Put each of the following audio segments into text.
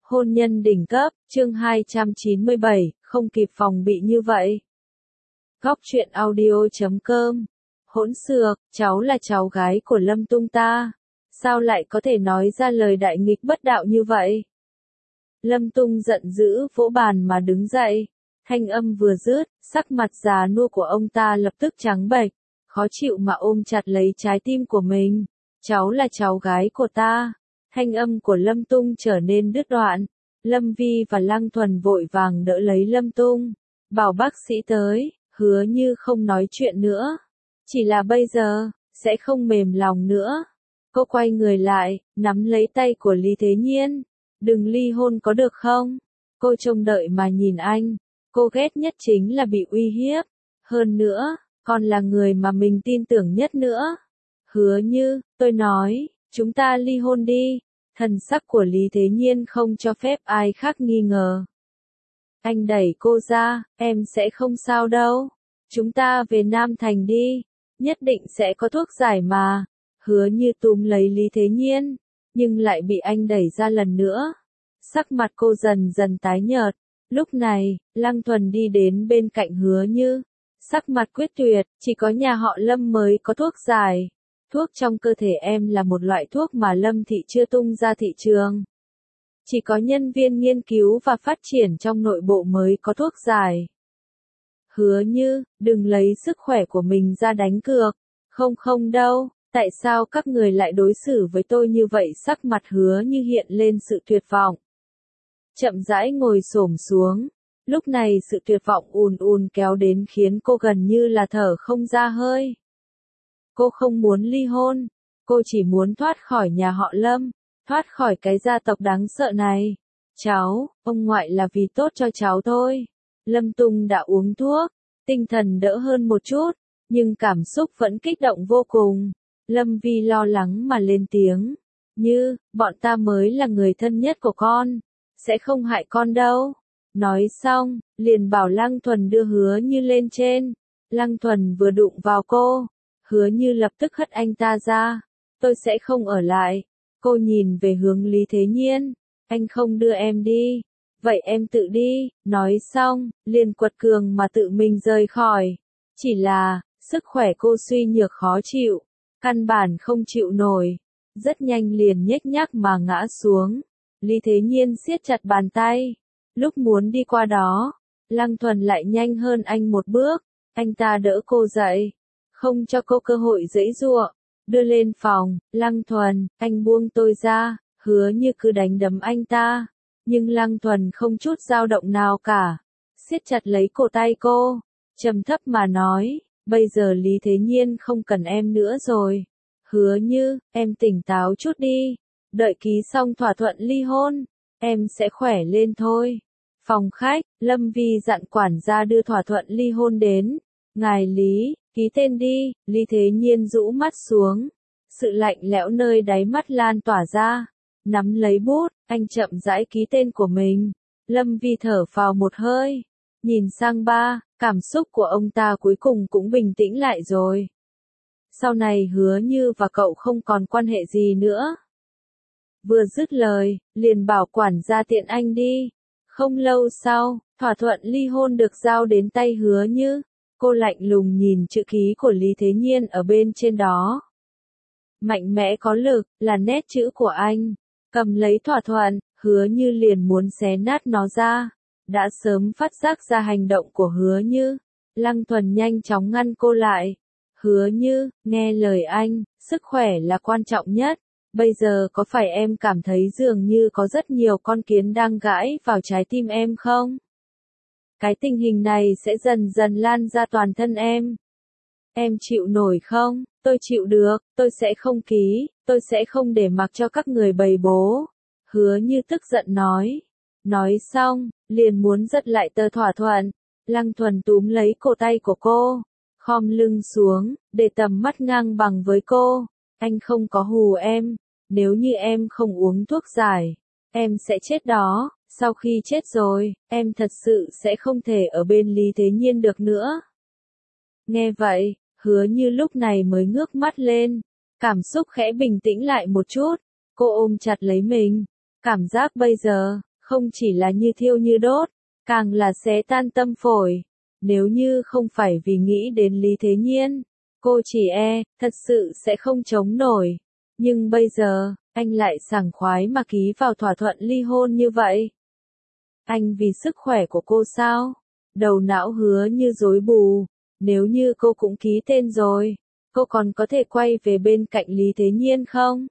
Hôn nhân đỉnh cấp, chương 297, không kịp phòng bị như vậy. Góc truyện audio.com. Hỗn xược, cháu là cháu gái của Lâm Tung ta. Sao lại có thể nói ra lời đại nghịch bất đạo như vậy? Lâm Tung giận dữ vỗ bàn mà đứng dậy. Thanh âm vừa dứt, sắc mặt già nua của ông ta lập tức trắng bệch, khó chịu mà ôm chặt lấy trái tim của mình. Cháu là cháu gái của ta. Thanh âm của Lâm Tung trở nên đứt đoạn. Lâm Vi và Lăng Thuần vội vàng đỡ lấy Lâm Tung. Bảo bác sĩ tới, hứa như không nói chuyện nữa. Chỉ là bây giờ, sẽ không mềm lòng nữa. Cô quay người lại, nắm lấy tay của Lý Thế Nhiên. Đừng ly hôn có được không? Cô trông đợi mà nhìn anh. Cô ghét nhất chính là bị uy hiếp. Hơn nữa, còn là người mà mình tin tưởng nhất nữa. Hứa như, tôi nói, chúng ta ly hôn đi. Thần sắc của Lý Thế Nhiên không cho phép ai khác nghi ngờ. Anh đẩy cô ra, em sẽ không sao đâu. Chúng ta về Nam Thành đi. Nhất định sẽ có thuốc giải mà. Hứa như túm lấy Lý Thế Nhiên, nhưng lại bị anh đẩy ra lần nữa. Sắc mặt cô dần dần tái nhợt. Lúc này, Lăng Thuần đi đến bên cạnh Hứa như. Sắc mặt quyết tuyệt, chỉ có nhà họ Lâm mới có thuốc giải. Thuốc trong cơ thể em là một loại thuốc mà Lâm Thị chưa tung ra thị trường. Chỉ có nhân viên nghiên cứu và phát triển trong nội bộ mới có thuốc giải. Hứa như, đừng lấy sức khỏe của mình ra đánh cược. Không đâu, tại sao các người lại đối xử với tôi như vậy? Sắc mặt Hứa như hiện lên sự tuyệt vọng. Chậm rãi ngồi xổm xuống. Lúc này sự tuyệt vọng ùn kéo đến khiến cô gần như là thở không ra hơi. Cô không muốn ly hôn, cô chỉ muốn thoát khỏi nhà họ Lâm, thoát khỏi cái gia tộc đáng sợ này. Cháu, ông ngoại là vì tốt cho cháu thôi. Lâm Tung đã uống thuốc, tinh thần đỡ hơn một chút, nhưng cảm xúc vẫn kích động vô cùng. Lâm Vi lo lắng mà lên tiếng, như, bọn ta mới là người thân nhất của con, sẽ không hại con đâu. Nói xong, liền bảo Lăng Thuần đưa Hứa như lên trên. Lăng Thuần vừa đụng vào cô, Hứa như lập tức hất anh ta ra. Tôi sẽ không ở lại. Cô nhìn về hướng Lý Thế Nhiên. Anh không đưa em đi. Vậy em tự đi. Nói xong, liền quật cường mà tự mình rời khỏi. Chỉ là, sức khỏe cô suy nhược khó chịu. Căn bản không chịu nổi. Rất nhanh liền nhếch nhác mà ngã xuống. Lý Thế Nhiên siết chặt bàn tay. Lúc muốn đi qua đó, Lăng Thuần lại nhanh hơn anh một bước. Anh ta đỡ cô dậy. Không cho cô cơ hội giãy giụa, đưa lên phòng. Lăng Thuần, anh buông tôi ra. Hứa như cứ đánh đấm anh ta, nhưng Lăng Thuần không chút dao động nào cả, siết chặt lấy cổ tay cô, trầm thấp mà nói, bây giờ Lý Thế Nhiên không cần em nữa rồi. Hứa như, em tỉnh táo chút đi, đợi ký xong thỏa thuận ly hôn, em sẽ khỏe lên thôi. Phòng khách, Lâm Vi dặn quản gia đưa thỏa thuận ly hôn đến. Ngài Lý, ký tên đi. Lý Thế Nhiên rũ mắt xuống. Sự lạnh lẽo nơi đáy mắt lan tỏa ra. Nắm lấy bút, anh chậm rãi ký tên của mình. Lâm Vi thở phào một hơi. Nhìn sang ba, cảm xúc của ông ta cuối cùng cũng bình tĩnh lại rồi. Sau này Hứa như và cậu không còn quan hệ gì nữa. Vừa dứt lời, liền bảo quản gia tiện anh đi. Không lâu sau, thỏa thuận ly hôn được giao đến tay Hứa như. Cô lạnh lùng nhìn chữ ký của Lý Thế Nhiên ở bên trên đó. Mạnh mẽ có lực, là nét chữ của anh. Cầm lấy thỏa thuận, Hứa như liền muốn xé nát nó ra. Đã sớm phát giác ra hành động của Hứa như. Lăng Thuần nhanh chóng ngăn cô lại. Hứa như, nghe lời anh, sức khỏe là quan trọng nhất. Bây giờ có phải em cảm thấy dường như có rất nhiều con kiến đang gãi vào trái tim em không? Cái tình hình này sẽ dần dần lan ra toàn thân em. Em chịu nổi không? Tôi chịu được, tôi sẽ không ký, tôi sẽ không để mặc cho các người bày bố. Hứa như tức giận nói. Nói xong, liền muốn giật lại tờ thỏa thuận. Lăng Thuần túm lấy cổ tay của cô, khom lưng xuống, để tầm mắt ngang bằng với cô. Anh không có hù em, nếu như em không uống thuốc giải, em sẽ chết đó. Sau khi chết rồi, em thật sự sẽ không thể ở bên Lý Thế Nhiên được nữa. Nghe vậy, Hứa như lúc này mới ngước mắt lên, cảm xúc khẽ bình tĩnh lại một chút, cô ôm chặt lấy mình, cảm giác bây giờ, Không chỉ là như thiêu như đốt, càng là xé tan tâm phổi. Nếu như không phải vì nghĩ đến Lý Thế Nhiên, cô chỉ thật sự sẽ không chống nổi. Nhưng bây giờ, anh lại sảng khoái mà ký vào thỏa thuận ly hôn như vậy. Anh vì sức khỏe của cô sao? Đầu não Hứa Như rối bù. Nếu như cô cũng ký tên rồi, cô còn có thể quay về bên cạnh Lý Thế Nhiên không?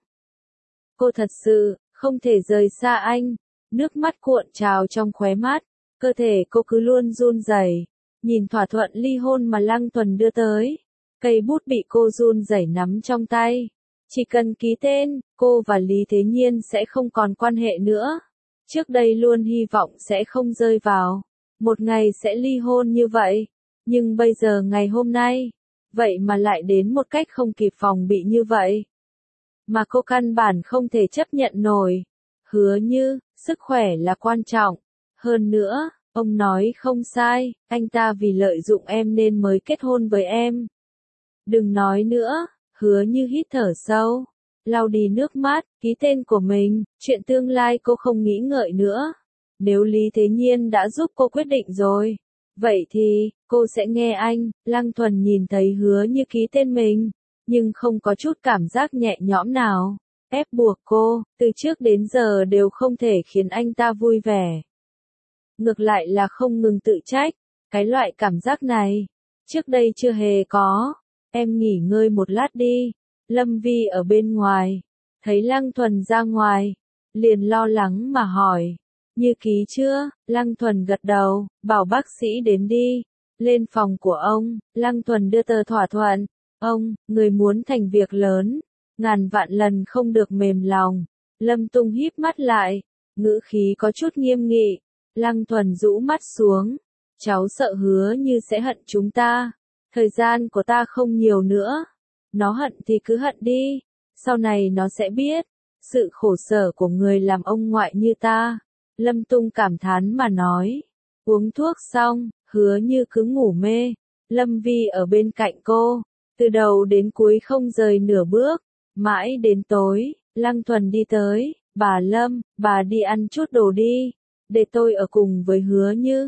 Cô thật sự không thể rời xa anh. Nước mắt cuộn trào trong khóe mắt, cơ thể cô cứ luôn run rẩy. Nhìn thỏa thuận ly hôn mà Lăng Tuần đưa tới, cây bút bị cô run rẩy nắm trong tay. Chỉ cần ký tên, cô và Lý Thế Nhiên sẽ không còn quan hệ nữa. Trước đây luôn hy vọng sẽ không rơi vào một ngày sẽ ly hôn như vậy, nhưng bây giờ ngày hôm nay, vậy mà lại đến một cách không kịp phòng bị như vậy. Mà cô căn bản không thể chấp nhận nổi. Hứa Như, sức khỏe là quan trọng. Hơn nữa, ông nói không sai, anh ta vì lợi dụng em nên mới kết hôn với em. Đừng nói nữa. Hứa Như hít thở sâu, lau đi nước mắt, ký tên của mình, chuyện tương lai cô không nghĩ ngợi nữa. Nếu Lý Thế Nhiên đã giúp cô quyết định rồi, vậy thì, cô sẽ nghe anh. Lăng Thuần nhìn thấy Hứa Như ký tên mình, nhưng không có chút cảm giác nhẹ nhõm nào. Ép buộc cô, từ trước đến giờ đều không thể khiến anh ta vui vẻ. Ngược lại là không ngừng tự trách, cái loại cảm giác này, trước đây chưa hề có. Em nghỉ ngơi một lát đi. Lâm Vi ở bên ngoài, thấy Lăng Thuần ra ngoài, liền lo lắng mà hỏi. Như ký chưa? Lăng Thuần gật đầu, bảo bác sĩ đến đi. Lên phòng của ông, Lăng Thuần đưa tờ thỏa thuận. Ông, người muốn thành việc lớn, ngàn vạn lần không được mềm lòng. Lâm Tung híp mắt lại, ngữ khí có chút nghiêm nghị. Lăng Thuần rũ mắt xuống. Cháu sợ Hứa Như sẽ hận chúng ta. Thời gian của ta không nhiều nữa. Nó hận thì cứ hận đi. Sau này nó sẽ biết sự khổ sở của người làm ông ngoại như ta. Lâm Tung cảm thán mà nói. Uống thuốc xong, Hứa Như cứ ngủ mê. Lâm Vi ở bên cạnh cô, từ đầu đến cuối không rời nửa bước. Mãi đến tối, Lăng Thuần đi tới. Bà Lâm, bà đi ăn chút đồ đi, để tôi ở cùng với Hứa Như.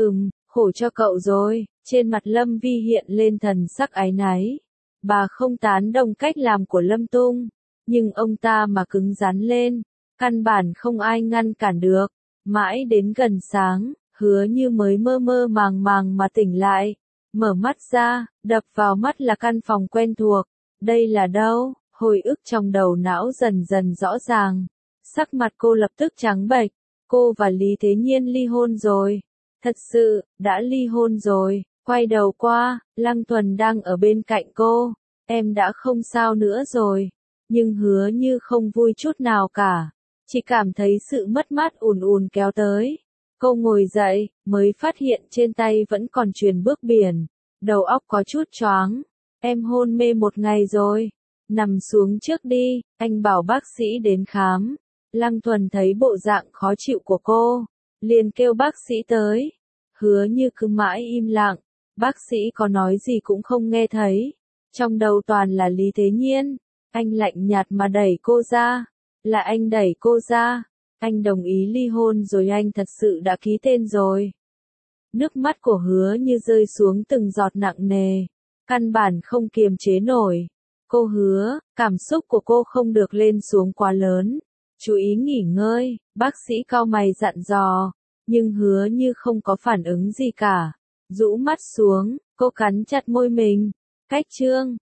Khổ cho cậu rồi. Trên mặt Lâm Vi hiện lên thần sắc áy náy. Bà không tán đồng cách làm của Lâm Tung, nhưng ông ta mà cứng rắn lên, căn bản không ai ngăn cản được. Mãi đến gần sáng, Hứa Như mới mơ mơ màng màng mà tỉnh lại. Mở mắt ra, đập vào mắt là căn phòng quen thuộc. Đây là đâu? Hồi ức trong đầu não dần dần rõ ràng. Sắc mặt cô lập tức trắng bệch. Cô và Lý Thế Nhiên ly hôn rồi. Thật sự, đã ly hôn rồi. Quay đầu qua, Lăng Thuần đang ở bên cạnh cô. Em đã không sao nữa rồi. Nhưng Hứa Như không vui chút nào cả. Chỉ cảm thấy sự mất mát ùn ùn kéo tới. Cô ngồi dậy, mới phát hiện trên tay vẫn còn chuyền bước biển. Đầu óc có chút choáng. Em hôn mê một ngày rồi. Nằm xuống trước đi, anh bảo bác sĩ đến khám. Lăng Thuần thấy bộ dạng khó chịu của cô, liền kêu bác sĩ tới. Hứa Như cứ mãi im lặng. Bác sĩ có nói gì cũng không nghe thấy. Trong đầu toàn là Lý Thế Nhiên. Anh lạnh nhạt mà đẩy cô ra. Là anh đẩy cô ra. Anh đồng ý ly hôn rồi, anh thật sự đã ký tên rồi. Nước mắt của Hứa Như rơi xuống từng giọt nặng nề. Căn bản không kiềm chế nổi. Cô hứa, cảm xúc của cô không được lên xuống quá lớn. Chú ý nghỉ ngơi, bác sĩ cau mày dặn dò. Nhưng Hứa Như không có phản ứng gì cả. Rũ mắt xuống, cô cắn chặt môi mình. Cách chương